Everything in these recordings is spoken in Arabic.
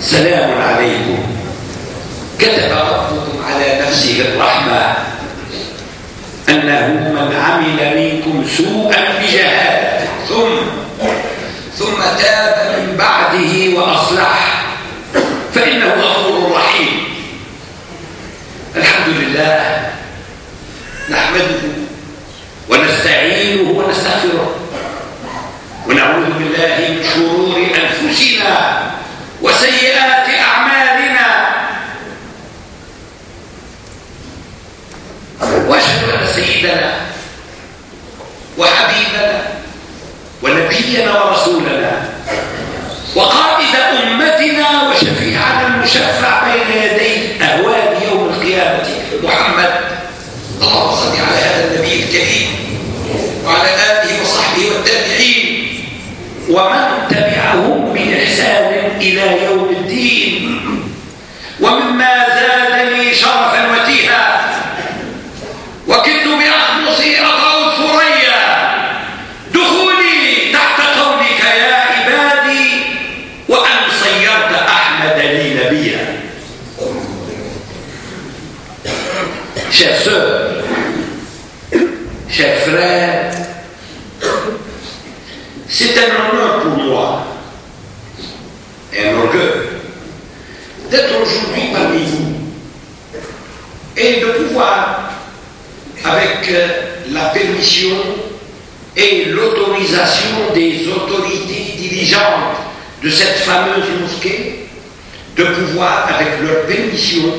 سلام عليكم كتب ربكم على نفسه الرحمة أنه من عمل منكم سوءا بجهالة ثم تاب من بعده وأصلح فإنه غفور رحيم. الحمد لله نحمده ونستعينه ونستغفره ونعوذ بالله من شرور أنفسنا وسيئات أعمالنا، وأشهد أن سيدنا وحبيبنا ونبينا ورسولنا وقائد أمتنا وشفيعنا المشفع بين يدي أهوال يوم القيامة محمد، اللهم صل على هذا النبي الكريم وعلى آله وصحبه والتابعين ومن تبعهم بإحسان إلى يوم الدين. ومما زادني شرفا وتيها وكدت بأخلصي أطأ الثريا دخولي تحت قولك يا عبادي وأن صيرت أحمد لي نبيا. Chers sœurs, chers frères, c'est un honneur pour moi et un orgueil d'être aujourd'hui parmi vous et de pouvoir, avec la permission et l'autorisation des autorités dirigeantes de cette fameuse mosquée, de pouvoir, avec leur permission,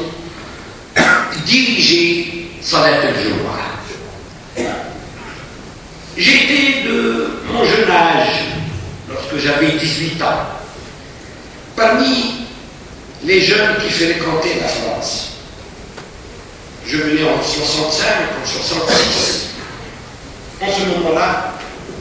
diriger Salat al-Jumu'ah. J'étais de mon jeune âge, lorsque j'avais 18 ans, parmi les jeunes qui fréquentaient la France. Je venais en 65, en 66. En ce moment-là,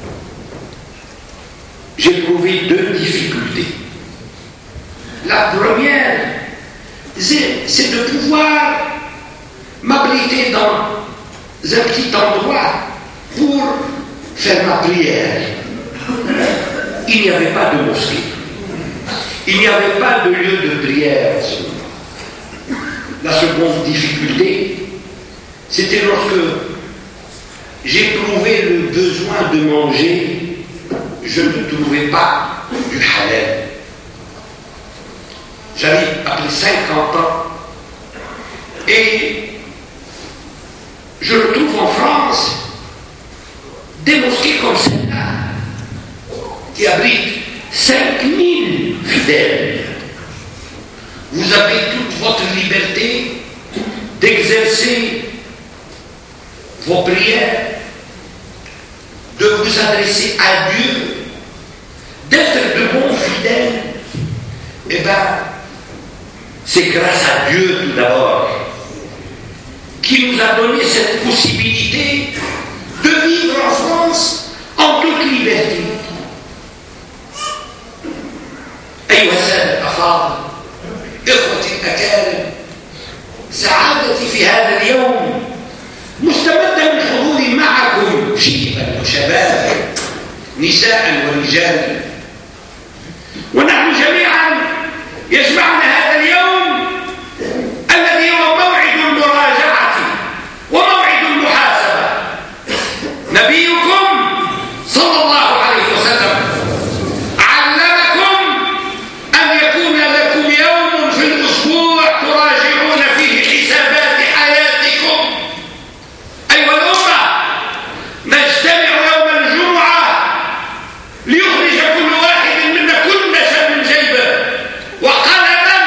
j'ai trouvé deux difficultés. La première, c'est de pouvoir m'abriter dans un petit endroit pour faire ma prière. Il n'y avait pas de mosquée. Il n'y avait pas de lieu de prière en ce moment. La seconde difficulté, c'était lorsque j'éprouvais le besoin de manger, je ne trouvais pas du halal. J'avais après 50 ans et je retrouve en France des mosquées comme celle-là qui abritent 5000 fidèles. Vous avez toute votre liberté d'exercer vos prières, de vous adresser à Dieu, d'être de bons fidèles. Eh bien, c'est grâce à Dieu tout d'abord qui nous a donné cette possibilité de vivre en France en toute liberté. أيها السادة الأفاضل، إخوتي الأكارم، سعادتي في هذا اليوم مستمدة من حضوري معكم شيبا وشبابا، نساء ورجالا، ونحن جميعا يجمعنا هذا اليوم الذي هو موعد المراجعة وموعد المحاسبة. نبيكم صلى الله عليه وسلم علمكم أن يكون لكم يوم في الأسبوع تراجعون فيه حسابات حياتكم. أيها الأمة، نجتمع يوم الجمعة ليخرج كل واحد منا كل شيء من جيبه وقلما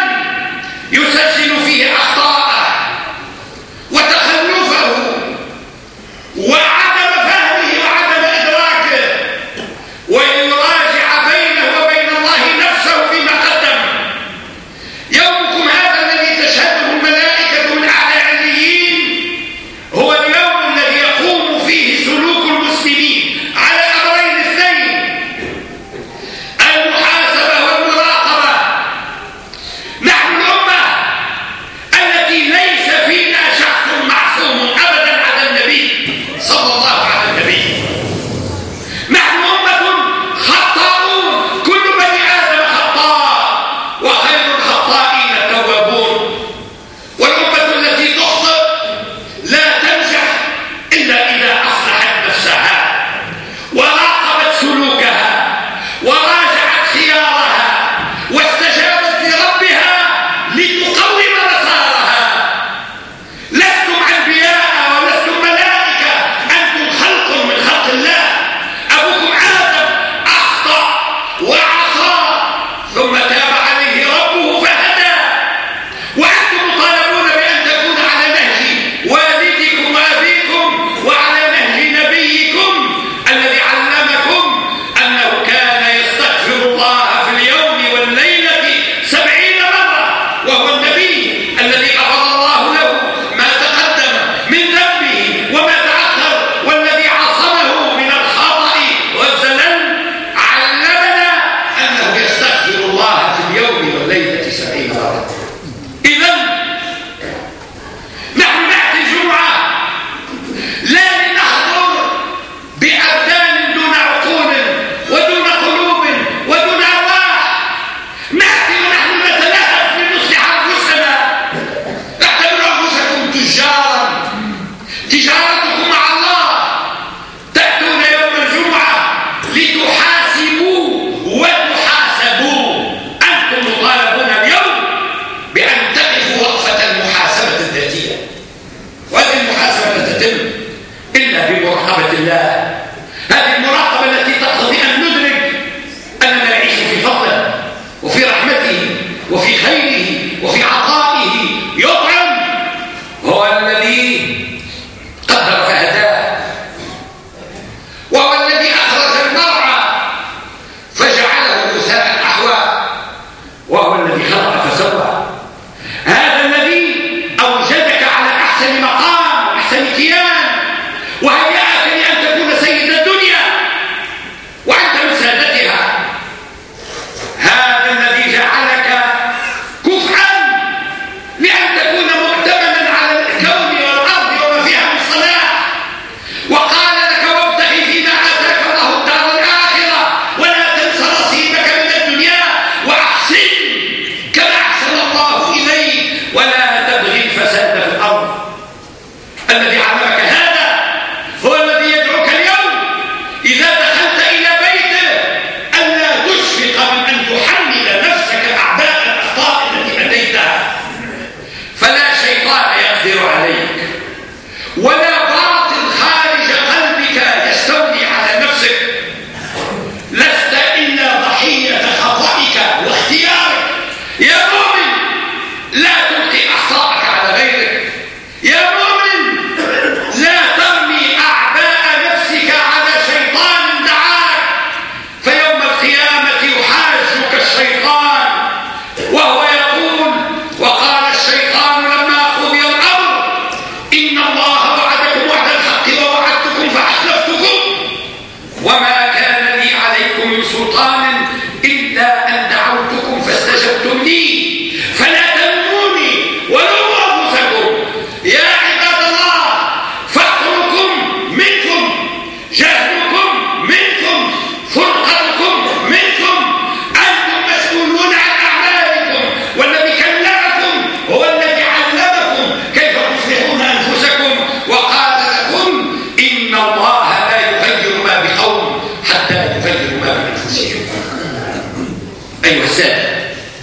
أيها السادة،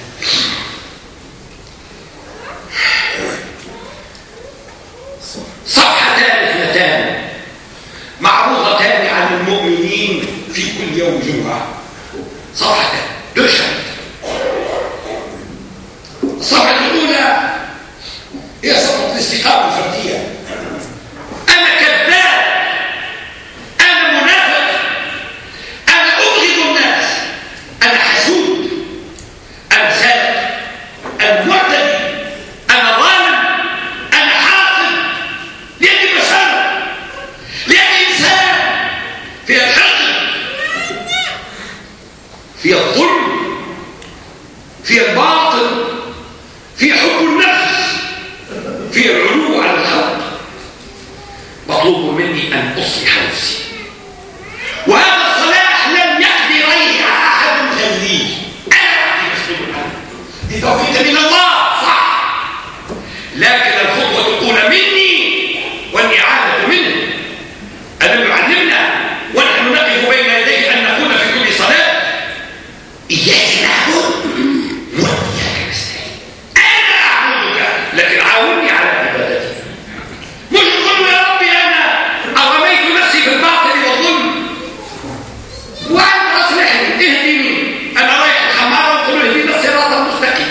صفحتان اثنتان معروضتان عن المؤمنين في كل يوم جمعة. صفحتان دو شابتر. الصفحة الأولى هي صفحة الاستقامة الفردية. أنا كذاب، أنا منافق، أنا أبغض الناس، أنا حسود، أنا سارق، أنا معتدي، أنا ظالم، أنا حاقد. لأني بشر، لأني إنسان في الحقد، في الظلم، في الباطل، في حب النفس، في العلو على الخلق. مطلوب مني أن أصلح نفسي، وهذا الصلاح لم يقدر عليه أحد غيري. أنا مسؤول عنه، دي توفيق من الله صح، لكن الخطوة الأولى مني والإعادة منه. ألم يعلمنا ونحن نقف بين يديه أن نقول في كل صلاة إياك نعبد وإياك نستعين. أنا أعبدك لكن عاوني على عبادتي. مش تقول يا ربي أنا أرميت نفسي في الباطل والظلم وأنت أصلحني اهدني. أنا رايح الخمارة وتقول اهدينا الصراط المستقيم.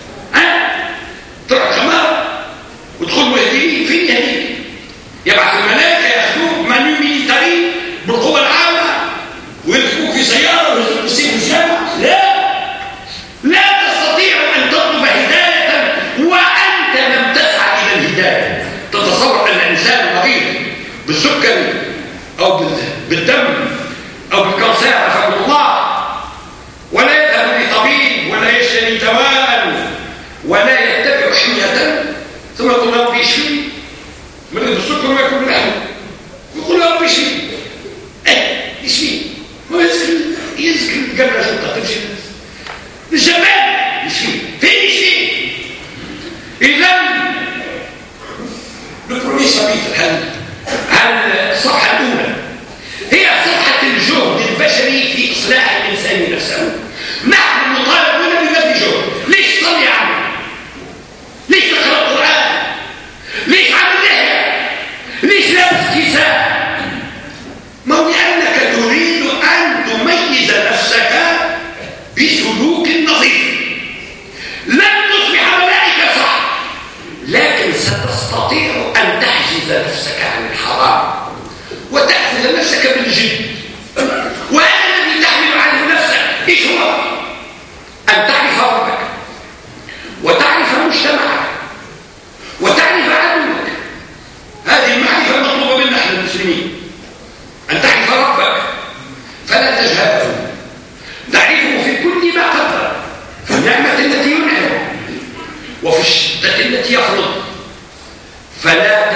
تروح الخمارة وتقول اهدني فين يهديك؟ يبعث الملائكة ياخذوك مانيو ميليتاري بالقوة العامة ويلفوك في سيارة ويلفوك في الجامع. لا تستطيع أن تطلب هداية وأنت لم تسعى إلى الهداية. تتصور أن إنسان مريض بالسكري أو بالدم أو بالكانسر عافاكم الله ولا يذهب لطبيب ولا يشتري دواء ولا يتبع حمية ثم يقول له ربي يشفي مريض بالسكر ويأكل باللحم يقول له ربي يشفي. يشفي هو يزكي قبل شرطة تمشي الجمال يشفي. فين يشفي؟ إذن البرومي شابيتر الصفحة الأولى هي صفحة الجهد البشري في إصلاح الإنسان نفسه. نحن مطالبون ببذل جهد. ليش تصلي عنه؟ ليش تقرأ القرآن؟ ليش عامل لحية؟ ليش لابس كساء؟ ما هو لأنك تريد أن تميز نفسك بسلوك نظيف. لن تصبح ملائكة صح، لكن ستستطيع أن تحجز نفسك عن الحرام وتأخذ نفسك بالجد. وهذا الذي تحمل عنه نفسك إيش هو؟ أن تعرف ربك وتعرف مجتمعك وتعرف عدوك. هذه المعرفة المطلوبة منا نحن المسلمين، أن تعرف ربك فلا تجهله، تعرفه في كل ما قدر، في النعمة التي ينعم وفي الشدة التي يفرض. فلا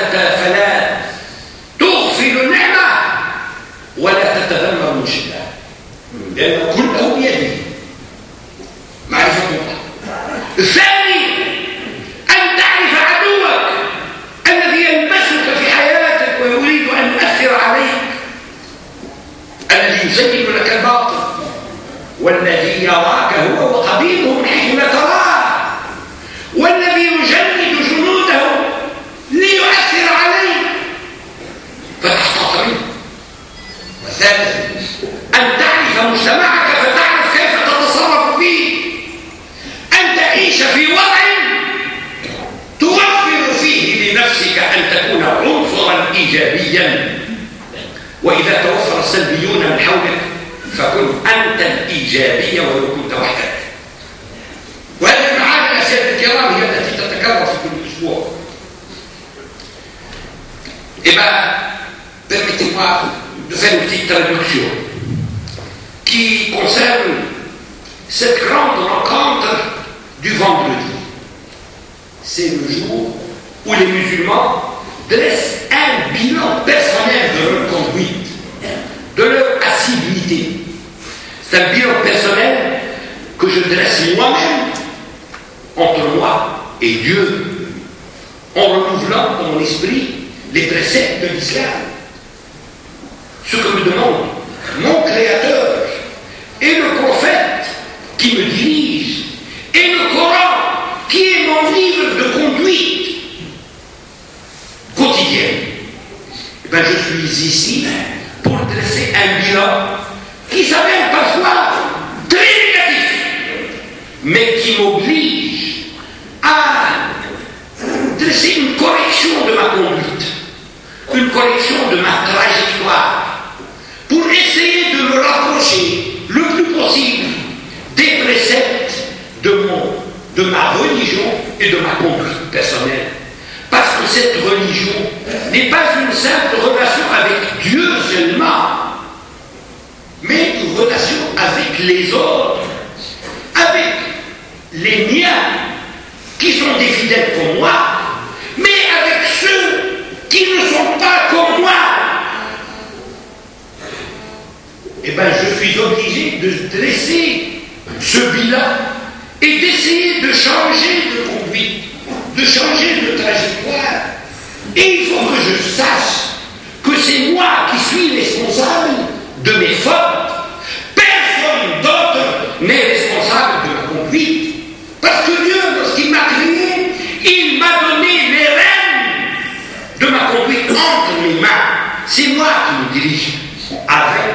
تغفل النعمة ولا تتذمر من شدة، لأن كله بيده. معرفة الله. الثاني أن تعرف عدوك الذي يلبسك في حياتك ويريد أن يؤثر عليك، الذي يزين لك الباطل والذي يراك هو وقبيله من حيث لا تراه، والذي يجند جنوده ليؤثر عليك فتحتاط منه. والثالث أن تعرف مجتمعك فتعرف كيف تتصرف فيه، أن تعيش في وضع توفر فيه لنفسك أن تكون عنصرا إيجابيا. وإذا توفر السلبيون من حولك فكن أنت الإيجابية ولو كنت وحدك. وهذه المعاني يا سيدي الكرام هي التي تتكرر في كل أسبوع. Eh bien, permettez-moi de faire une petite traduction qui concerne cette grande rencontre du vendredi. C'est le jour où les musulmans dressent un bilan personnel de leur conduite, de leur assiduité. C'est un bilan personnel que je dresse moi-même entre moi et Dieu, en renouvelant dans mon esprit les préceptes de l'islam. Ce que me demande mon Créateur et le prophète qui me dirige m'oblige, et le Coran, qui est mon livre de conduite quotidienne, eh bien, je suis ici pour dresser un bilan qui s'avère parfois très négatif, mais qui m'oblige à dresser une correction de ma conduite, une correction de ma trajectoire, pour essayer de me rapprocher le plus possible des préceptes de ma religion et de ma conduite personnelle. Parce que cette religion n'est pas une simple relation avec Dieu seulement, mais une relation avec les autres, avec les miens, qui sont des fidèles comme moi, mais avec ceux qui ne sont pas comme moi. Eh bien, je suis obligé de dresser ce bilan et d'essayer de changer de conduite, de changer de trajectoire. Et il faut que je sache que c'est moi qui suis responsable de mes fautes. Personne d'autre n'est responsable de ma conduite. Parce que Dieu, lorsqu'il m'a créé, il m'a donné les rênes de ma conduite entre mes mains. C'est moi qui me dirige avec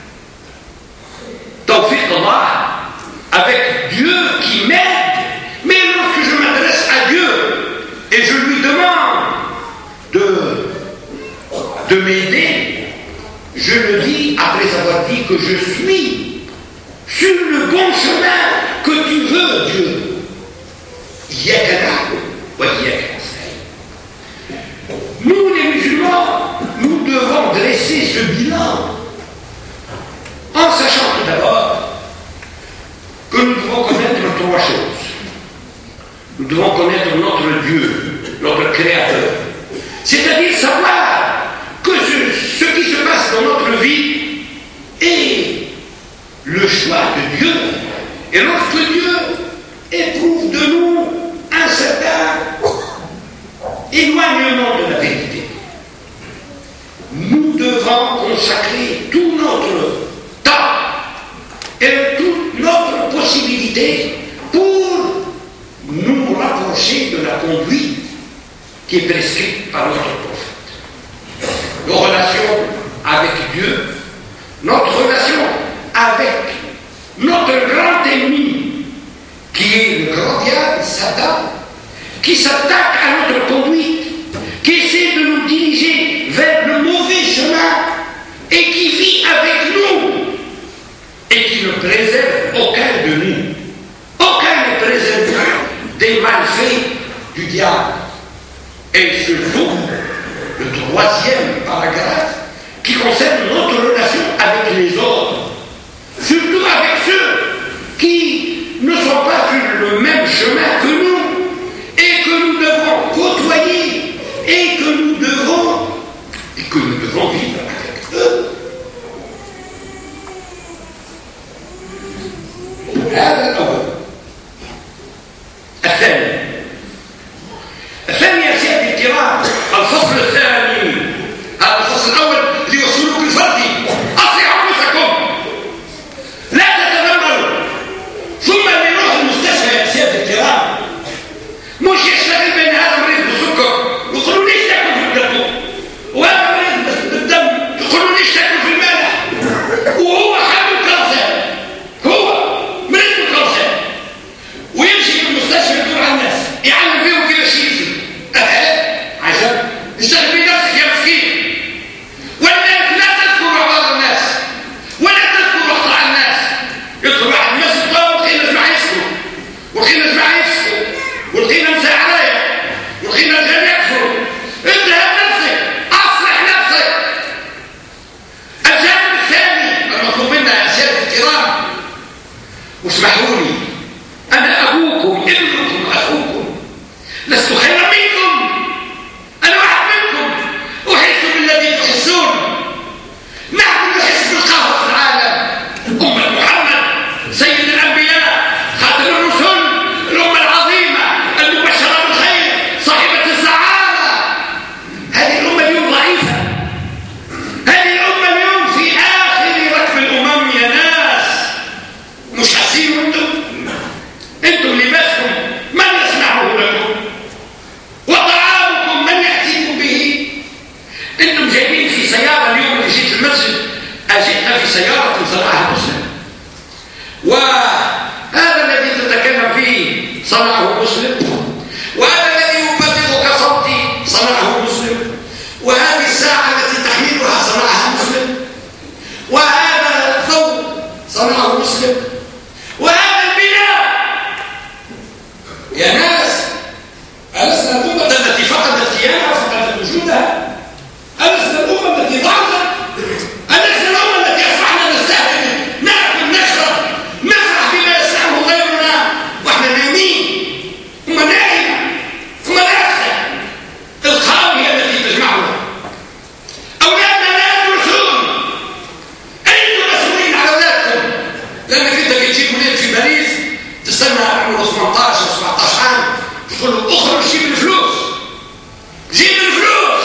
Tawfiq Allah, avec Dieu qui m'aide. Mais lorsque je m'adresse à Dieu et je lui demande de m'aider, je le dis après avoir dit que je suis sur le bon chemin que tu veux, Dieu. Nous, les musulmans, nous devons dresser ce bilan en sachant tout d'abord que nous devons connaître trois choses. Nous devons connaître notre Dieu, notre Créateur. C'est-à-dire savoir que ce qui se passe dans notre vie est le choix de Dieu. Et lorsque Dieu éprouve de nous un certain éloignement de la vérité, nous devons consacrer tout notre temps et toute notre possibilité pour nous rapprocher de la conduite qui est prescrite par notre prophète. Nos relations avec Dieu, notre relation avec notre grand ennemi, qui est le grand diable, Satan, qui s'attaque à notre conduite, qui essaie de nous diriger vers le mauvais chemin et qui vit avec nous et qui ne préserve aucun de nous. Aucun ne préserve des malfaits du diable. Et surtout, le troisième paragraphe qui concerne notre relation avec les autres, surtout avec ceux qui ne sont pas sur le même chemin que nous et que nous devons côtoyer et que nous devons vivre avec eux. هذا الأول. الثاني يا سيدي الكرام الفصل الثاني. هذا الفصل الأول ليوصلوك الفردي. أصلحوا أنفسكم لا تتذمروا ثم اللي يروح المستشفى يا سيدي الكرام مش يشتغل بين هذا مريض بالسكر يقولوا ليش تاكل في الدم وهذا مريض بالدم يقولوا ليش تاكل في الملح وهو حامل كانسر هو مريض بالكانسر ويمشي في المستشفى يدور على الناس يعلم فيهم كده شيء عشان اشتغل بنفسك يا مسكين ولذلك لا تذكر اعراض الناس ولا تذكر اخطاء الناس. يدخل واحد المسجد والخينا اسمع يسكر والخينا اسمع يسكر والخينا مساء عليا والخينا غير يكفر. اذهب نفسك اصلح نفسك. الجانب الثاني المطلوب منا يا سيادة الكرام واسمحوا لي انا ابوكم ابنكم اخوكم لست خيرا منكم. انا واحد منكم احس بالذي تحسون. نحن نحس بالقهر في العالم. امه محمد سيد الانبياء خاتم الرسل الامه العظيمه المبشره بالخير صاحبه السعاده. هذه الامه اليوم ضعيفه. هذه الامه اليوم في اخر ركب الامم يا ناس. مش حاسين انتم سنة عمره 18 و 17 عام تقول له اخرج جيب الفلوس، جيب الفلوس،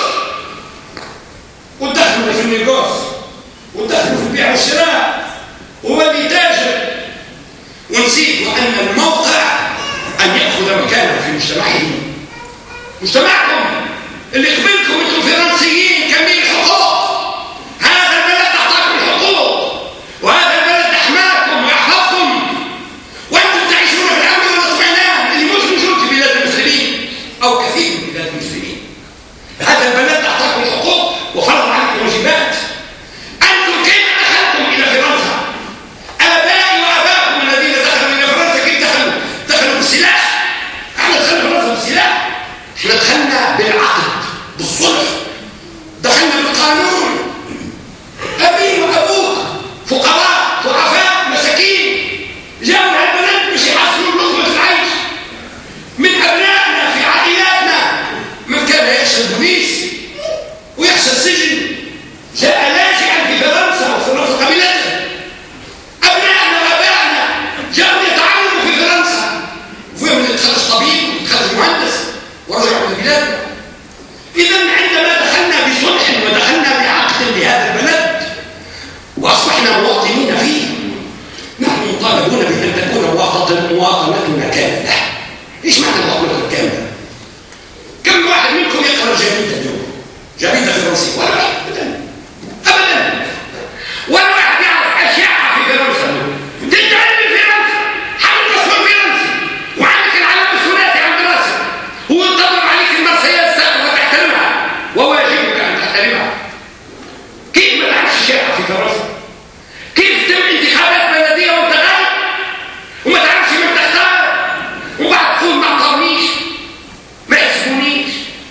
ودخلوا في النيغوس ودخلوا في البيع والشراء وولي تاجر، ونسيت أن الموقع أن يأخذ مكانه في مجتمعكم اللي قبلكم انتم فرنسيين كمين الحقوق. هذا البلد أعطاكم الحقوق، وهذا البلد أحماكم ويحفظكم، وأنتم تعيشون في الأمن والاطمئنان اللي مش موجود في بلاد المسلمين أو كثير من بلاد المسلمين. هذا البلد أعطاكم الحقوق وفرض عنكم الواجبات. أنتم كيف دخلتم إلى فرنسا؟ آبائي وآباؤكم الذين دخلوا إلى فرنسا كيف دخلوا بالسلاح؟ احنا دخلنا فرنسا بالسلاح؟ احنا دخلنا بالعقد، بالصلح، دخلنا بالقانون. أبي وأبوك فقراء ضعفاء مساكين جاءوا هالبلد مش يحصلوا لقمة العيش. من أبنائنا في عائلاتنا من كان يخشى البوليس ويخشى السجن جاء لاجئا في فرنسا وفي رفق بلاده. أبنائنا وأبائنا جاءوا يتعلموا في فرنسا، وفيهم يتخرج طبيب ويتخرج مهندس ورجعوا لبلادنا. إذا عندما دخلنا بصلح ودخلنا بعقد لهذا البلد وأصبحنا مواطنين فيه، نحن مطالبون بأن تكون مواطنتنا كاملة. إيش معنى مواطنتنا كاملة؟ كم واحد منكم يقرأ جريدة اليوم؟ جريدة فرنسية؟ ولا واحد أبدا أبدا. ولا واحد يعرف أشياء في فرنسا. تتعلم في فرنسا، حمل رسول فرنسي، وعندك العلم الثلاثي عند راسك، وينتظر عليك المرسيات وتحترمها، وواجبك أن تحترمها. كيف ما تعرفش شيء في فرنسا؟ كيف تم انتخابات بلدية وانت غايب وما تعرفش من تختار، وبعد تقول ما اعطونيش ما يحسبونيش؟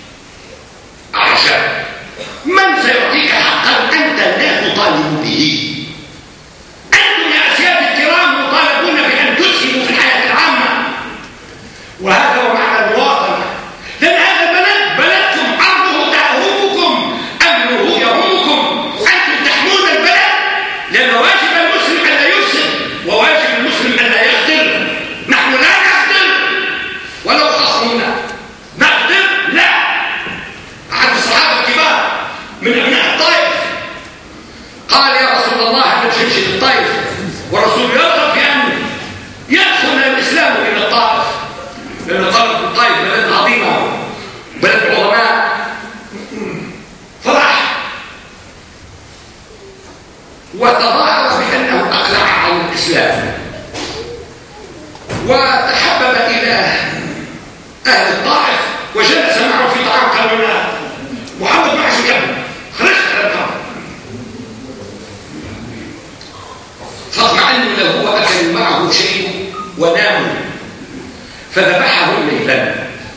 عشان من سيعطيك حقا أنت لا تطالب به؟ أنتم يا أسياد الكرام مطالبون بأن تسهموا في الحياة العامة، وهذا هو معنى المواطنة. لأن هذا البلد بلدكم، عرضه تهمكم، أمنه يهمكم، أنتم تحمون البلد، لأن واجب المسلم أن لا يفسد وواجب المسلم أن لا يغدر. نحن لا نغدر ولو خصمنا، نغدر لا. أحد الصحابة الكبار من أبناء الطائف قال يا رسول الله أنا مشيت للطائف والرسول يرغب في أن يدخل الإسلام إلى الطائف، لأن الطائف بلد عظيمة بلد عظماء. فرح وتظاهر بأنه أقلع عن الإسلام وتحبب إلى أهل الطائف وجلس معه في طعام. قالوا له محمد معه كم خرجت على الطعام، فاطمأنوا له وأكلوا معه شيء وناموا فذبحه الليلا.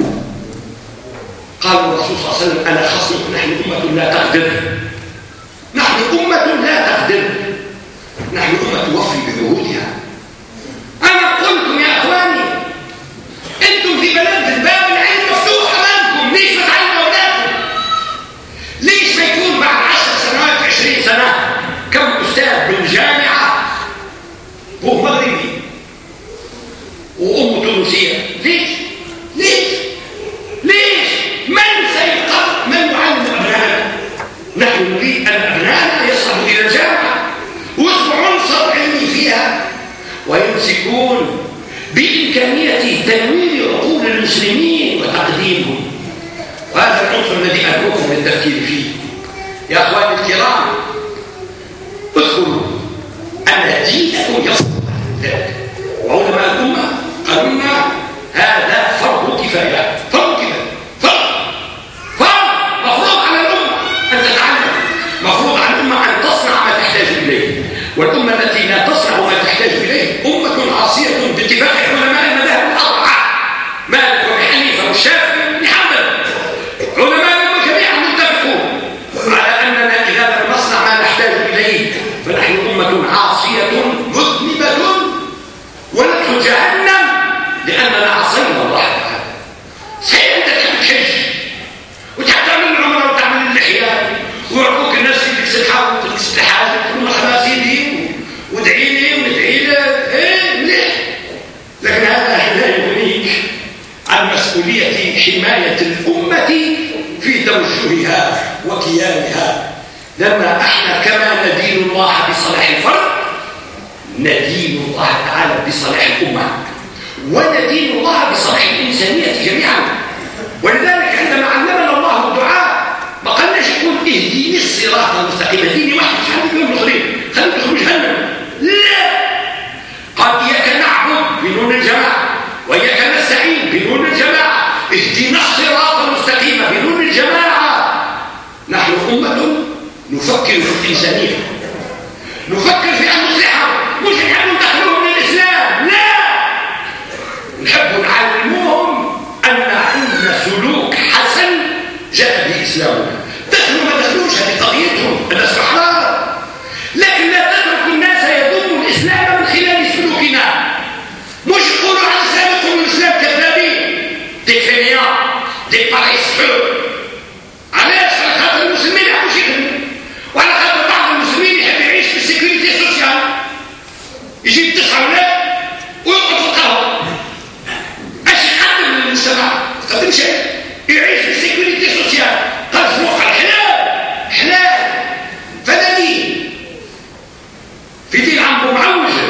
قال الرسول صلى الله عليه وسلم أنا خصمك، نحن أمة لا تقدر، نحن أمة لا تقدر، نحن أمة توفي بعهودها. أنا قلتم يا أخواني أنتم في بلد الباب العلم مفتوح أمامكم، ليش ما تعلموا أولادكم؟ ليش ما يكون بعد 10 سنوات 20 سنة كم أستاذ بالجامعة هو مغربي وأمه تونسية؟ ليش؟ ليش؟ ليش؟ من سيقرر؟ من يعلم أبنائنا؟ نحن نريد أن أبنائنا يصلوا إلى الجامعة ويصبحوا عنصر علمي فيها ويمسكون بإمكانية تنوير عقول المسلمين وتقديمهم. وهذا العنصر الذي أدعوكم للتفكير فيه يا أخواني الكرام. اذكروا أن دينكم يصل ذلك، وعلماء الأمة قالوا لنا هذا فرض كفاية، فرض كفاية، فرض مفروض على الأمة أن تتعلم، مفروض على الأمة أن تصنع ما تحتاج إليه. والأمة التي لا تصنع ما تحتاج إليه أمة عاصية باتفاق علماء المذاهب الأربعة، مالك وأبي حنيفة والشافعي وابن حنبل. علماء الأمة جميعا متفقون على أننا إذا لم نصنع ما نحتاج إليه فنحن أمة عاصية مذنبة وندخل جهنم لأننا عصينا الله تعالى. صحيح أنت تحب الحج وتعمل العمرة وتعمل اللحية ويعطوك الناس اللي تكسلها وتكسل حاجة تقول خلاصي لي وادعي لي وندعي له، إيه مليح، لكن هذا لا يغنيك عن مسؤولية حماية الأمة في توجهها وكيانها، لأن احنا كما ندين الله بصلاح الفرد ندين الله تعالى بصلاح الأمة، وندين الله بصلاح الإنسانية جميعا. ولذلك عندما علمنا الله الدعاء ما قالناش يقول اهديني الصراط المستقيم، اهديني واحد مش عارف يوم المسلمين خلينا ندخل جهنم، لا، قال إياك نعبد بنون الجماعة وإياك نستعين بنون الجماعة، اهدنا الصراط المستقيم بنون الجماعة. نحن أمة نفكر في الإنسانية، نفكر في أن نصلحهم، مش نحب ندخلهم للإسلام، لا، نحب نعلمهم أن عندنا سلوك حسن جاء به إسلامنا. دخلوا ما دخلوش هذه قضيتهم، الناس أحرار، لكن لا تترك الناس يذموا الإسلام من خلال سلوكنا. مش يقولوا على الإسلام يقولوا الإسلام كذابين، دي فينيان، دي باريسيeux. علاش؟ على خاطر المسلمين يحبوا يخدموا، وعلى خاطر بعض المسلمين يحب يعيش في السيكوريتي سوسيال، يجيب 9 أولاد ويقعد في القهوة. اش يقدم للمجتمع؟ ما يقدمش شيء، يعيش في السيكوريتي سوسيال، قال فوق الحلال حلال، فلا دين في دين عمرو معوجه.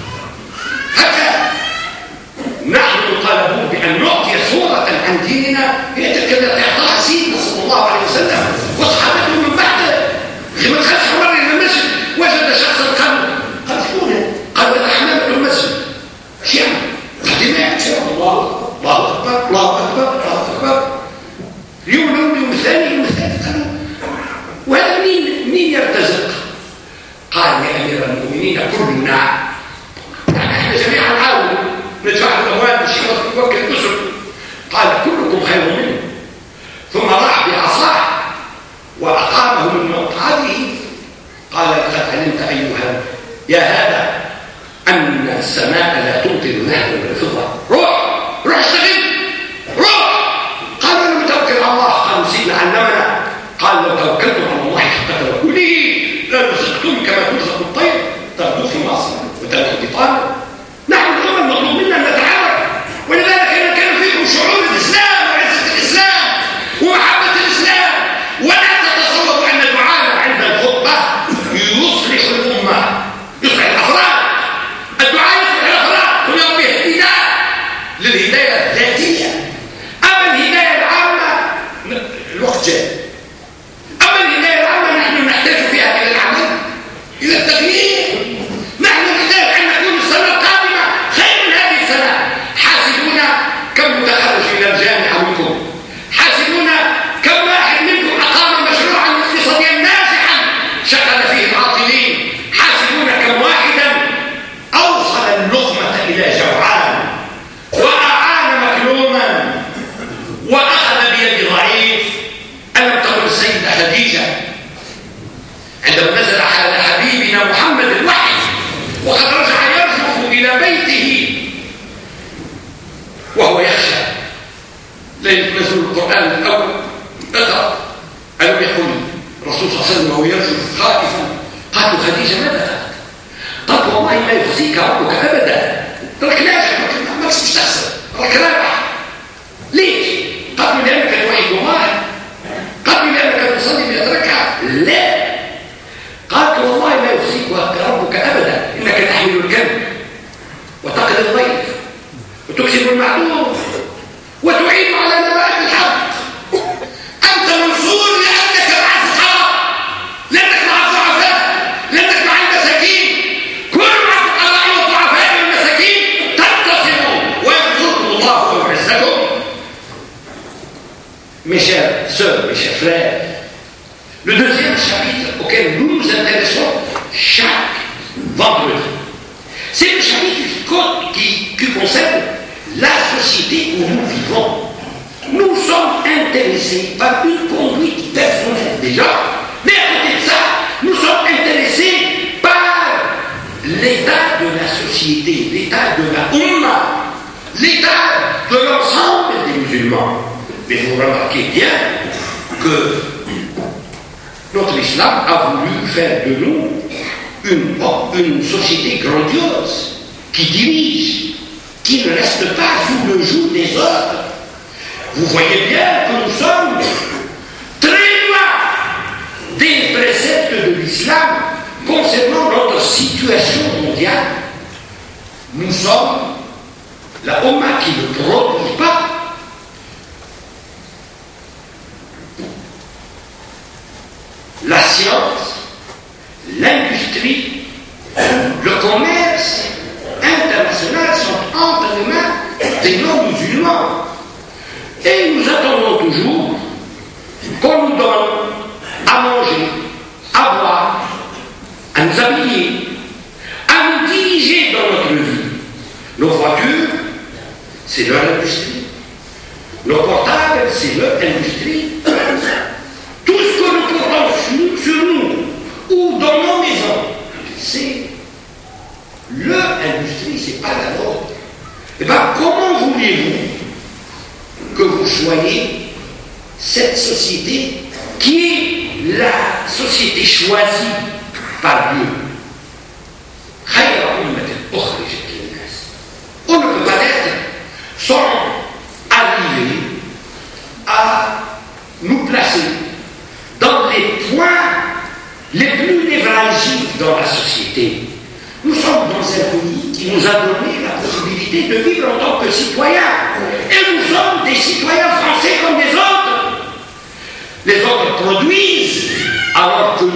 هكذا نحن نطالبون بأن نعطي صورة عن ديننا هي تلك التي أعطاها سيدنا صلى الله عليه وسلم وصحابته من بعده. ما دخلش عمر إلى المسجد وجد شخصا قال شكون؟ قال هذا حمامة المسجد. ايش يعني؟ تقديمات الله الله أكبر الله أكبر الله أكبر. اليوم الأول اليوم الثاني اليوم الثالث قالوا وهذا مين يرتزق؟ قال يا أمير المؤمنين كلنا، يعني احنا جميعا نحاول ندفع الأموال باش يوكل الأسر. قال كلكم خير منه، ثم راح بعصاه وأقامه من مقعده. قال لقد علمت أيها يا هذا أن السماء لا تمطر ذهبا ولا فضة، روح اشتغل روح. قال أنا متوكل على الله. قالوا سيدنا علمنا، قال لو توكلتم على الله حق توكله لرزقتم كما ترزق الطير تغدو في مصر وتأتي بطانه. نحن الأمة المطلوب منا أن نتعاون، ولذلك إذا كان فيكم شعور الإسلام وعزة الإسلام ومحبة الإسلام، ولا تتصوروا أن دعاءنا عند الخطبة يصلح الأمة، يصلح الأفراد. الدعاء يصلح الأفراد، كل يوم يهدينا للهداية الذاتية. أما الهداية العامة الوقت جاء. أما الهداية العامة نحن نحتاج فيها إلى العمل، إلى التغيير. نحن نحتاج أن نكون السنة القادمة خير من هذه السنة. حاسبونا كم متخرج إلى الجامعة منكم، حاسبونا كم واحد منكم أقام مشروعا اقتصاديا ناجحا شغل فيه العاطلين، حاسبونا كم واحدا أوصل اللقمة إلى جوعان وأعان مكلوما وأخذ بيد ضعيف. ألم تقل السيدة خديجة عندما نزل على حبيبنا محمد الوحي وقد رجع يرجف إلى بيته وهو يخشى ليلة نزول القرآن الأول اقرأ، ألم يقل الرسول صلى الله عليه وسلم وهو يرجف خائفا؟ قالوا خديجة ماذا؟ قالت والله ما يخزيك ربك أبدا، ترك ناجح ما تستخسر، ترك رابح. ليش؟ قالوا لأنك توحيد الله، قالوا لأنك تصلي بأتركها، لا، قالت والله ما يخزيك ربك أبدا، إنك تحمل الكلب وتقضي الضيف وتكسب المعدوم وتعين على نبات الحق. أنت منصور لأنك مع الفقراء، لأنك مع الضعفاء، لأنك مع المساكين. كل مع الفقراء والضعفاء والمساكين تنتصروا وينصركم الله ويعزكم. Mes chers sœurs, mes chers frères, le deuxième chapitre auquel nous nous intéressons chaque vendredi, c'est le chapitre qui concerne la société où nous vivons. Nous sommes intéressés par une conduite personnelle déjà, mais à côté de ça, nous sommes intéressés par l'état de la société, l'état de la Ummah, l'état de l'ensemble des musulmans. Mais vous remarquez bien que notre islam a voulu faire de nous une société grandiose qui dirige qui ne restent pas sous le joug des autres. Vous voyez bien que nous sommes très loin des préceptes de l'islam concernant notre situation mondiale. Nous sommes la Oumma qui ne produit pas. La science, l'industrie, le commerce international sont entre les mains des non-musulmans. Et nous attendons toujours qu'on nous donne à manger, à boire, à nous habiller, à nous diriger dans notre vie. Nos voitures, c'est leur industrie. Nos portables, c'est leur industrie. Tout ce que nous portons sur nous ou dans nos maisons, c'est leur industrie, c'est pas la nôtre. Eh bien, comment voulez-vous que vous soyez cette société qui est la société choisie par Dieu? On ne peut pas être sans arriver à nous placer dans les points les plus névralgiques dans la société. Nous sommes dans un pays qui nous a donné la possibilité de vivre en tant que citoyens. Et nous sommes des citoyens français comme les autres. Les autres produisent, alors que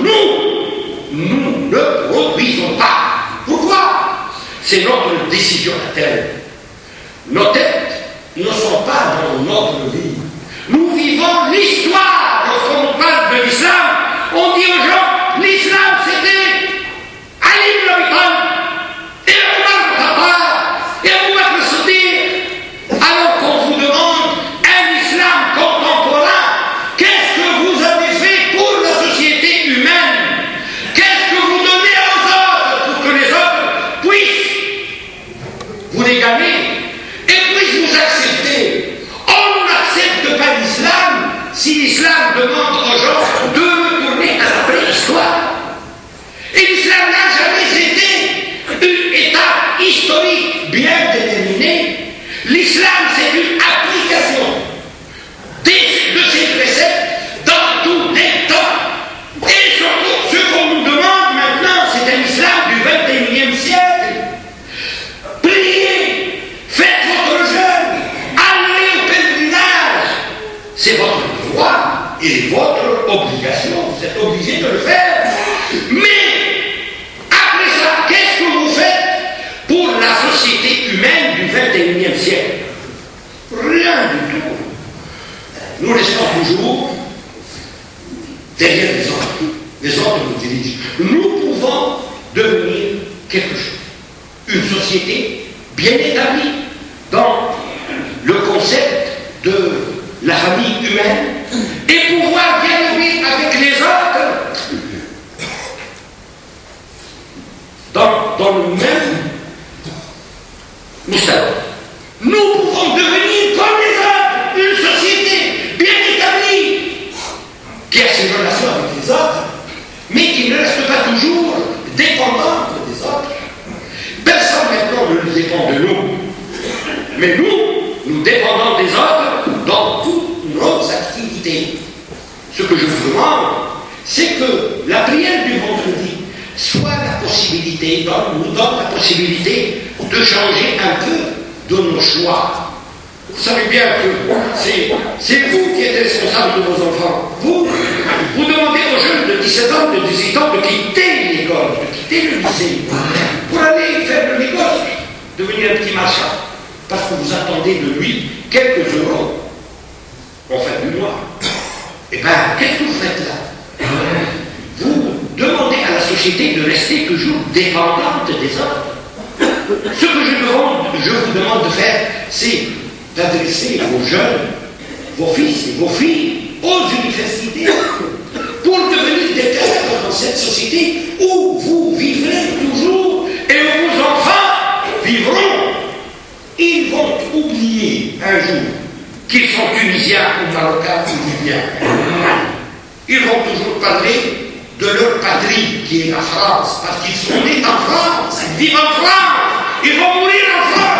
nous ne produisons pas. Pourquoi? C'est notre décision interne. Nos têtes ne sont pas dans notre vie. Nous vivons l'histoire. Lorsqu'on parle de l'islam, on dit aux gens, l'islam c'était Ali ibn Abi Talib et Omar ibn Khattab et Abu Bakr as-Siddiq. Alors qu'on vous demande un islam contemporain, qu'est-ce que vous avez fait pour la société humaine? Qu'est-ce que vous donnez aux autres pour que les autres puissent vous les gagner et puissent vous accepter? On n'accepte pas l'islam si l'islam demande aux gens de retourner à la préhistoire. Et l'islam n'a jamais été une étape historique bien déterminée. L'islam, c'est une application de ces préceptes dans tous les temps. Et surtout, ce qu'on nous demande maintenant, c'est un islam du XXIe siècle. Priez, faites votre jeûne, allez au pèlerinage. C'est votre droit et votre obligation. Vous êtes obligé de le faire. Mais, après ça, qu'est-ce que vous faites pour la société humaine du XXIe siècle? Rien du tout. Nous restons toujours derrière les autres. Les autres nous dirigent. Nous pouvons devenir quelque chose. Une société bien établie dans le concept de la famille humaine et pouvoir dialoguer avec les autres dans le même mystère. Nous pouvons devenir comme les autres, une société bien établie qui a ses relations avec les autres, mais qui ne reste pas toujours dépendante des autres. Personne maintenant ne dépend de nous, mais nous dépendons des autres dans toutes nos activités. Ce que je vous demande, c'est que la prière du vendredi soit la possibilité, nous donne la possibilité de changer un peu de nos choix. Vous savez bien que c'est vous qui êtes responsable de vos enfants. Vous demandez aux jeunes de 17 ans, de 18 ans de quitter l'école, de quitter le lycée, pour aller faire le négoce, devenir un petit marchand, parce que vous attendez de lui quelques euros en fin du mois. Eh bien, qu'est-ce que vous faites là? Vous demandez à la société de rester toujours dépendante des autres. Ce que je vous demande de faire, c'est d'adresser vos jeunes, vos fils et vos filles aux universités pour devenir des cadres dans cette société où vous vivrez toujours et où vos enfants vivront. Ils vont oublier un jour qu'ils sont tunisiens ou marocains ou libyens. Ils vont toujours parler de leur patrie qui est la France, parce qu'ils sont nés en France, ils vivent en France, ils vont mourir en France,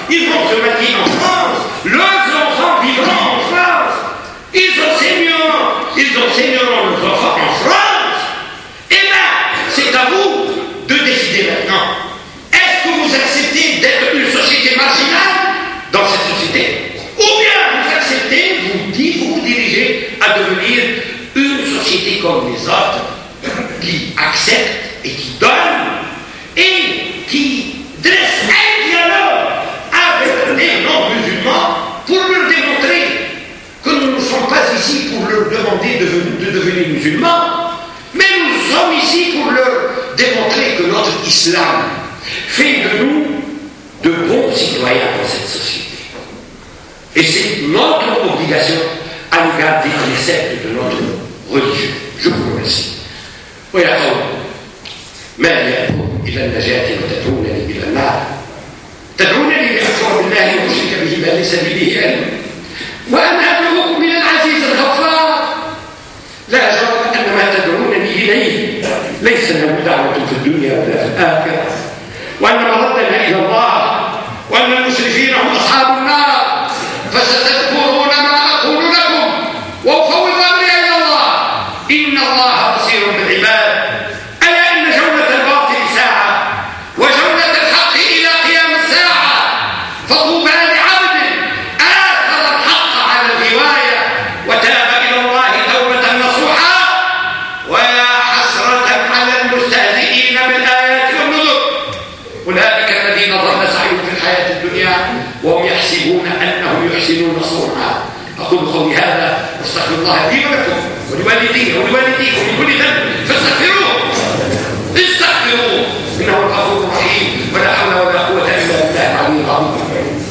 ils vont se marier en France, leurs enfants vivront en France, ils enseigneront leurs enfants en France. Eh bien, c'est à vous de décider maintenant. Est-ce que vous acceptez d'être une société marginale dans cette société, ou bien vous acceptez, vous dirigez à devenir une société comme les autres, qui accepte et qui donne et qui dresse un dialogue avec les non-musulmans pour leur démontrer que nous ne sommes pas ici pour leur demander de devenir musulmans, mais nous sommes ici pour leur démontrer que notre islam fait de nous de bons citoyens dans cette société. Et c'est notre obligation à l'égard des préceptes de notre religion. Je vous remercie. ويا قوم ما لكم إلى النجاة وتدعونني إلى النار تدعونني لأكفر بالله وأشرك به ما ليس به علم وأن أدعوكم إلى العزيز الغفار لا جرم أن ما تدعونني إليه ليس له دعوة في الدنيا ولا في الآخرة وأن مردنا إلى الله وأن المسرفين هم أصحاب النار فستذكرون ما أقول لكم وأفوض أمري إلى الله إن الله بصير بالعباد ألا إن جولة الباطل ساعة وجولة الحق إلى قيام الساعة فطوبى لعبد آثر الحق على الغواية وتاب إلى الله توبة نصوحا ويا حسرة على المستهزئين بالآيات والنذر أولئك الذين ضل سعيهم في الحياة الدنيا وهم يحسبون أنهم يحسنون صنعا أقول قولي هذا واستغفر الله لي ولكم ولوالدي ولوالديكم من كل ذنب فاستغفروه استغفروه إنه الغفور الرحيم ولا حول ولا قوة إلا بالله العلي العظيم.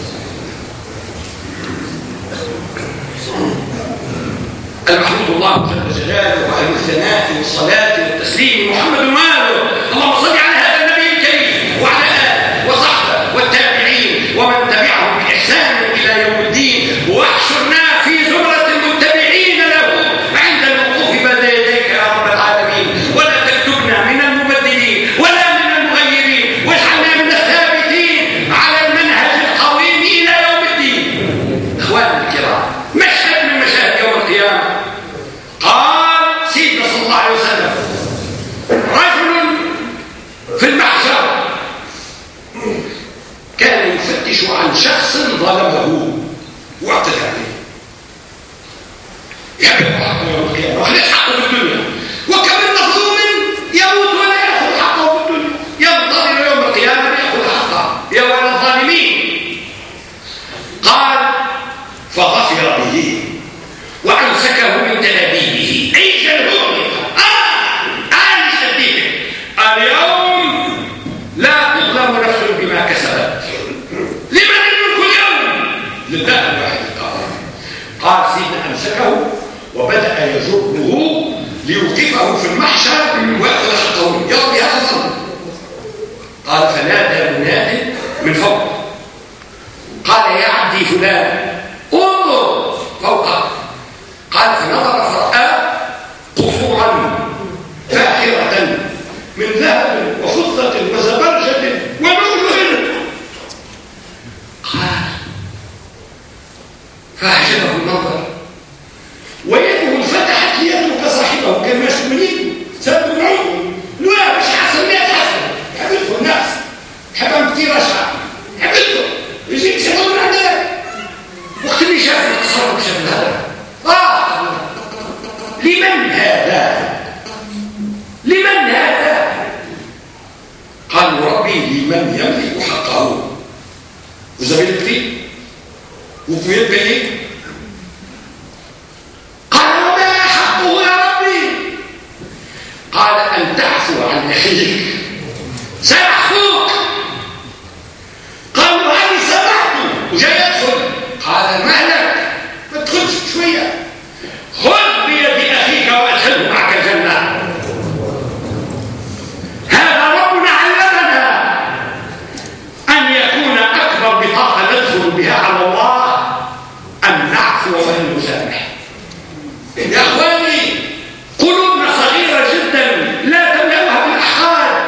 المحمود الله جل جلاله وأهل الثناء والصلاة والتسليم محمد وآله اللهم صل على هذا النبي الكريم وعلى آله وصحبه والتابعين ومن تبعهم بإحسان إلى يوم الدين واحشرنا في زمرة المتبعين له عند الوقوف بين يديك يا رب العالمين ولا تكتبنا من المبدلين ولا من المغيرين واجعلنا من الثابتين على المنهج القويم إلى يوم الدين. إخواني الكرام مشهد من مشاهد يوم القيامة قال سيدنا صلى الله عليه وسلم رجل في المحشر كان يفتش عن شخص ظلمه واعتدى عليه يبقى حقه يوم القيامة وخلص حقه في الدنيا وكم من مظلوم يموت ولا يأخذ حقه في الدنيا ينتظر يوم القيامة ليأخذ حقه يا ولد الظالمين. قال فغفر به وأمسكه من تلابيبه عيش الهون أنا شديد اليوم لا تظلم نفس بما كسبت لمن الملك اليوم لله الواحد القهار. قال سيدنا أمسكه وبدأ يجره ليوقفه في المحشر ويأخذ حقه يا رب هذا الظلم. قال فنادى مناد من فوق قال يا عبدي فلان انظر فوقك. قال فنظر فرأى قصورا فاخرة من ذهب وفضة وزبرجد ولؤلؤ. قال فأعجبه النظر ويده انفتحت ليترك صاحبه كما يشملين سبب العمر لا مش حسن 100 حسن حبيته الناس حبهم كتير أشعر حبيته يجيك شغل من عندك وقت اللي شاف التصرف شاف هذا لمن هذا لمن هذا. قال ربي لمن يملك حقه وزبيل فيه وفيه بيه. قال وما حقه يا ربي. قال أن تعفو عن أخيك سأعفوك. قالوا هل سمعت وجاي يدخل. قال مهلك ما تدخلش شوية خذ بيد أخيك وأدخله معك الجنة. هذا ربنا علمنا أن يكون أكبر بطاقة ندخل بها على الله أن نعفو وأن نسامح. يا أخواني قلوبنا صغيرة جدا لا تملأها بالأحقاد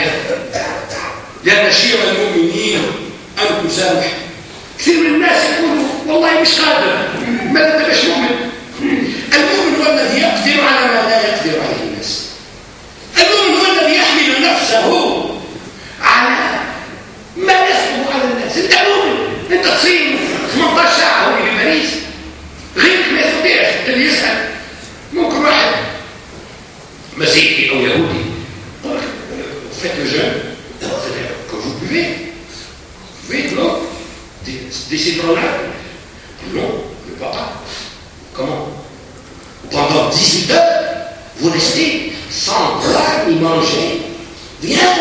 لأن شير المؤمنين أن تسامح. كثير من الناس يقولوا والله مش قادر، ما أنت مش مؤمن. المؤمن هو الذي يقدر على ما لا يقدر عليه الناس. المؤمن هو الذي يحمل نفسه على ما يصعب على الناس. أنت مؤمن، أنت تصير 18 ساعة هو في باريس، غيرك ما يستطيعش اللي يسأل. ممكن واحد مسيحي أو يهودي faites le jeûne, c'est-à-dire que vous buvez de l'eau, des citronnades. Non, ne pas pas. Comment? Pendant 18 heures, vous restez sans boire ni manger. Viens,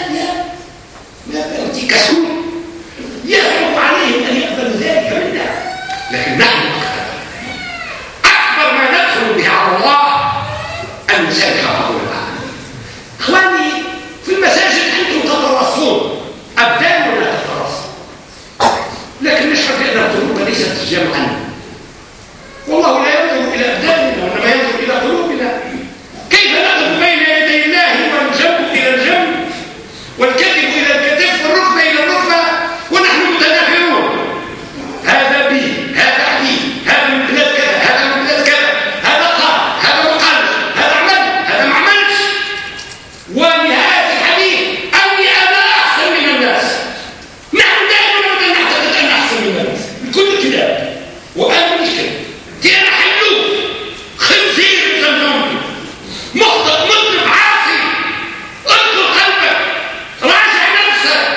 un petit casse-cou. يصعب عليهم أن يقبلوا ذلك منا، لكن نحن أكبر ما ندخل به على الله أن نسامح بعضنا البعض. إخواني، في المساجد أنتم تترصون، أبدان ولا تترصون، لكن نشعر بأن القلوب ليست جمعا. والله لا ينظر إلى أبداننا وإنما ينظر إلى قلوبنا. كيف نقف بين يدي الله والجنب إلى الجنب والكتف إلى الكتف والركبة إلى الركبة ونحن متنافرون؟ هذا بي، هذا علي، هذا من بلاد كذا، هذا من بلاد كذا، هذا قال، هذا ما قالش، هذا عمل، هذا ما عملش. ونهاية الحديث أني أنا أحسن من الناس. نحن دائما نعتقد أن أحسن من الناس بكل كلام، وأنا مش كده. أنا حلوف خنزير زمزمي مخطئ مذنب عاصي. اطلق قلبك، راجع نفسك،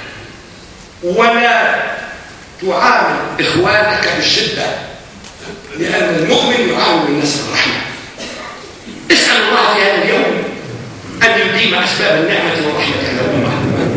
ولا تعامل إخوانك بالشدة، لأن المؤمن يعامل الناس بالرحمة. اسأل الله في هذا اليوم أن يديم أسباب النعمة والرحمة على الأمة.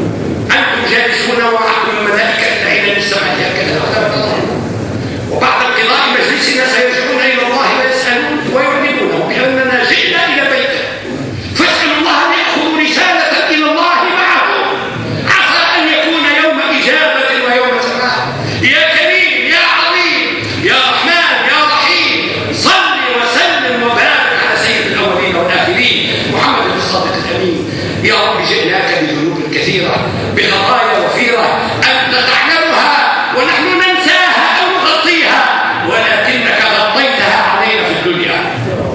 أنتم جالسون ومعكم الملائكة إلى حين السماء هكذا عذاب الله، وبعد انقضاء مجلسنا سيرجعون إلى الله ويسألون ويعلمونه بأننا جئنا إلى بيته. فاسأل الله أن يأخذوا رسالة إلى الله معه، عسى أن يكون يوم إجابة ويوم سماع. يا كريم يا عظيم يا رحمن يا رحيم، صل وسلم وبارك على سيد الأولين والآخرين محمد الصادق الأمين. يا رب جئناك بذنوب كثيرة، بخطايا وفيرة أنت تعلمها ونحن ننساها أو نغطيها، ولكنك غطيتها علينا في الدنيا.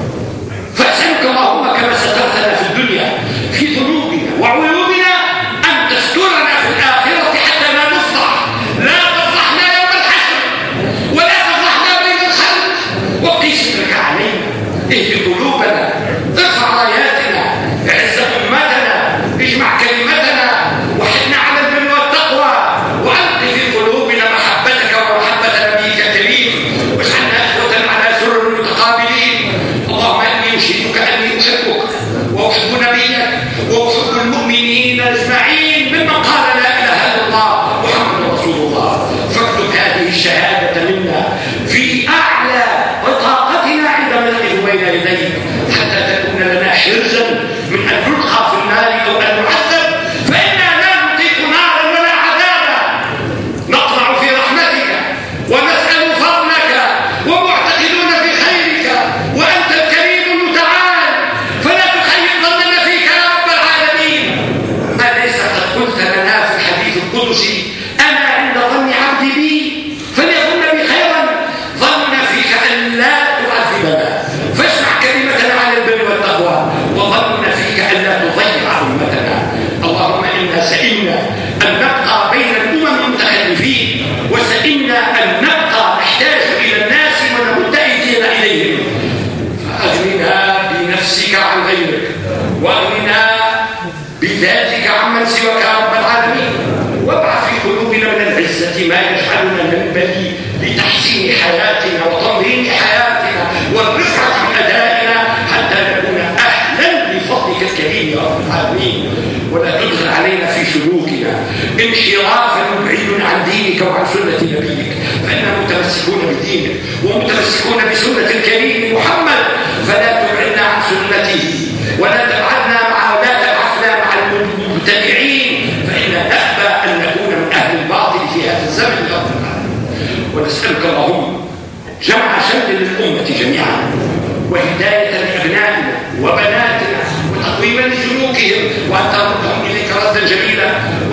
فأسألك اللهم كما سترتنا في الدنيا في ذنوبنا وعيوبنا أن تسترنا في الآخرة حتى لا نفضح. لا تفضحنا يوم الحشر ولا تفضحنا بين الخلق، وقي سترك علينا، اهد قلوبنا، ارفع راياتنا، اعز أمتنا، اجمع كلمتنا، وحدنا على البر والتقوى، وألق في قلوبنا محبتك ومحبة نبيك الكريم، واجعلنا إخوة على سرر متقابلين. اللهم إني أشهدك أني أحبك وأحب نبيك وأحب المؤمنين أجمعين ممن قال لا إله إلا الله محمد رسول الله. فاكتب هذه الشهادة منا في أعلى طاقتنا عندما نقف بين يديك، حتى تكون لنا حرزا من أن نلقى في النار أو أن نعذب، فإنا لا نطيق نارا ولا عذابا. نطمع في رحمتك ونسأل فضلك ومعتقدون في خيرك، وأنت الكريم المتعال، فلا تخيب ظننا فيك يا رب العالمين. أليس قد قلت لنا في الحديث القدسي أنا عند ظن عبدي بي فليظن بي خيرا؟ ظننا فيك أن لا تعذبنا، فاسمع كلمتنا على البر والتقوى، وظننا فيك أن لا تضيع أمتنا. اللهم إنا سئمنا أن نبقى بين الأمم متخلفين، وسئمنا أن نبقى نحتاج إلى الناس ونمد أيدينا إليهم. فأغننا بنفسك عن غيرك، وأغننا بذاتك عمن سواك يا رب العالمين، وابعث في قلوبنا من العزة ما يجعلنا ننبغي لتحسين حياتنا وتنظيم حياتنا والرفعة من أدائنا، حتى نكون أهلا لفضلك الكريم يا رب العالمين. ولا تدخل علينا في سلوكنا انحرافا بعيد عن دينك وعن سنة نبيك، فإننا متمسكون بدينك ومتمسكون بسنة الكريم محمد، فلا تبعدنا عن سنته ولا تبعثنا مع المبتدعين، فإننا نأبى أن نكون من أهل الباطل في هذا الزمن يا رب العالمين. ونسألك اللهم جمع شمل للأمة جميعا، وهداية لأبنائنا وبناتنا، وتقويما لسلوكهم، وأن تردهم إليك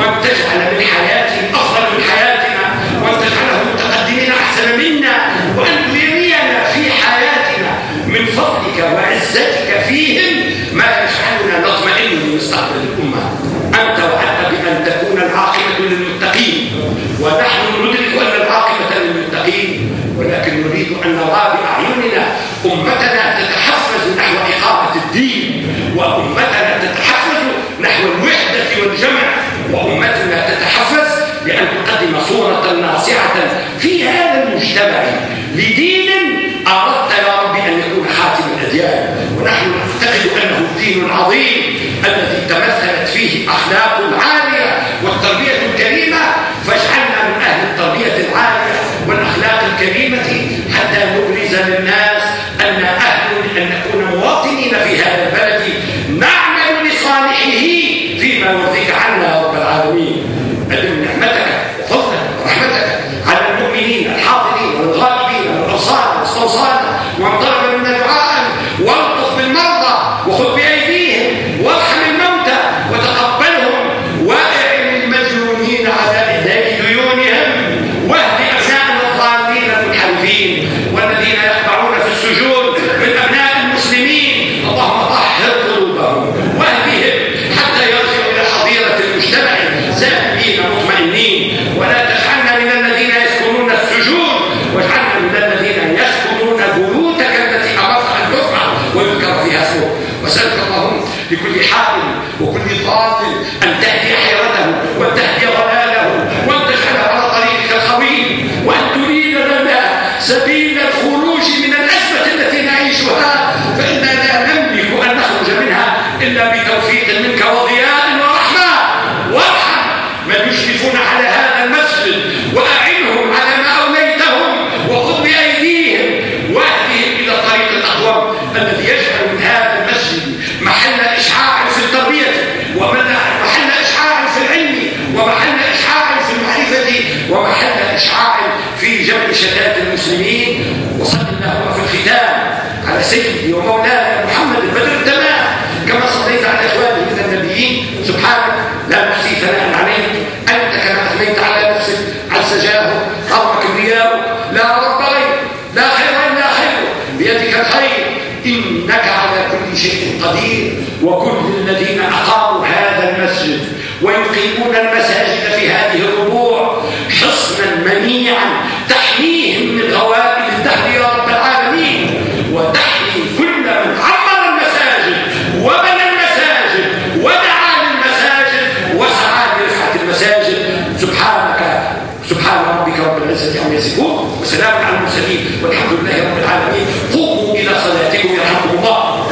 وأن تجعل من حياتهم أفضل من حياتنا، وأن تجعلهم متقدمين أحسن منا، وأن ترينا في حياتنا من فضلك وعزتك فيهم ما يجعلنا نطمئن لمستقبل الأمة. أنت وعدت بأن تكون العاقبة للمتقين، ونحن ندرك أن العاقبة للمتقين، ولكن نريد أن نرى بأعيننا أمتنا تتحفز نحو إقامة الدين، وأمتنا تتحفز نحو الوحدة والجمع، وأمتنا تتحفز لأن تقدم صورة ناصعة في هذا المجتمع لدين أردت يا رب أن يكون خاتم الأديان. ونحن نعتقد أنه الدين العظيم الذي تمثلت فيه أخلاق عالية والتربية الكريمة، فاجعلنا من أهل التربية العالية والأخلاق الكريمة حتى نبرز للناس أن أهل أن نكون مواطنين في هذا البلد نعمل لصالحه فيما يرضيك عنا يا رب العالمين. أدم نعمتك وفضلك ورحمتك على المؤمنين الحاضرين والغائبين والأوصال والاستوصال، ومن طلب منا دعاء، والطف بالمرضى وخذ بأيديهم، وارحم الموتى وتقبلهم، واعن المجنونين على إداء ديونهم، واهد أبناءنا الضالين المنحرفين والذين يخضعون في السجون من أبناء المسلمين. اللهم طهر قلوبهم واهدهم حتى يرجعوا إلى حظيرة المجتمع سالمين مطمئنين، ولا تجعلنا من الذين يسكنون السجون، واجعلنا من الذين يسكنون بيوتك التي أمرت أن ترفع ويذكر فيها اسمك. وسألك اللهم لكل حاضر وكل ضال أن تهدي حيرته وأن تهدي ضلاله وأن تجعله على طريقك الخوين، وأن تريد لنا سبيل الخروج من الأزمة التي نعيشها، فإننا لا نملك أن نخرج منها إلا بتوفيق منك وضياء ورحمة. وارحم من يشرفون على هذا المسجد وأعنهم على ما أوليتهم، وخذ بأيديهم واهدهم إلى الطريق الأقوم الذي يجعل من هذا المسجد محل إشعاع في التربية، ومحل إشعاع في العلم، ومحل إشعاع في المعرفة، ومحل إشعاع في جمع شتات المسلمين. وصل اللهم في الختام على سيدي ومولانا محمد البدر التمام، كما صليت على أزواجه من النبيين. سبحانك لا نحصي ثناء عليك، أنت كما أثنيت على نفسك عز جاهه عظم كبرياءه، لا رب غير، لا خير إلا خير، بيدك الخير، إنك على كل شيء قدير. وكل الذين أقاموا هذا المسجد ويقيمون المساجد في هذه الربوع حصنا منيعا تحميهم من غوائل الدهر يا رب العالمين، وتحمي كل من عمر المساجد وبنى المساجد ودعا للمساجد وسعى لرفعة المساجد. سبحان ربك رب العزة عما يصفون، وسلام على المرسلين، والحمد لله رب العالمين.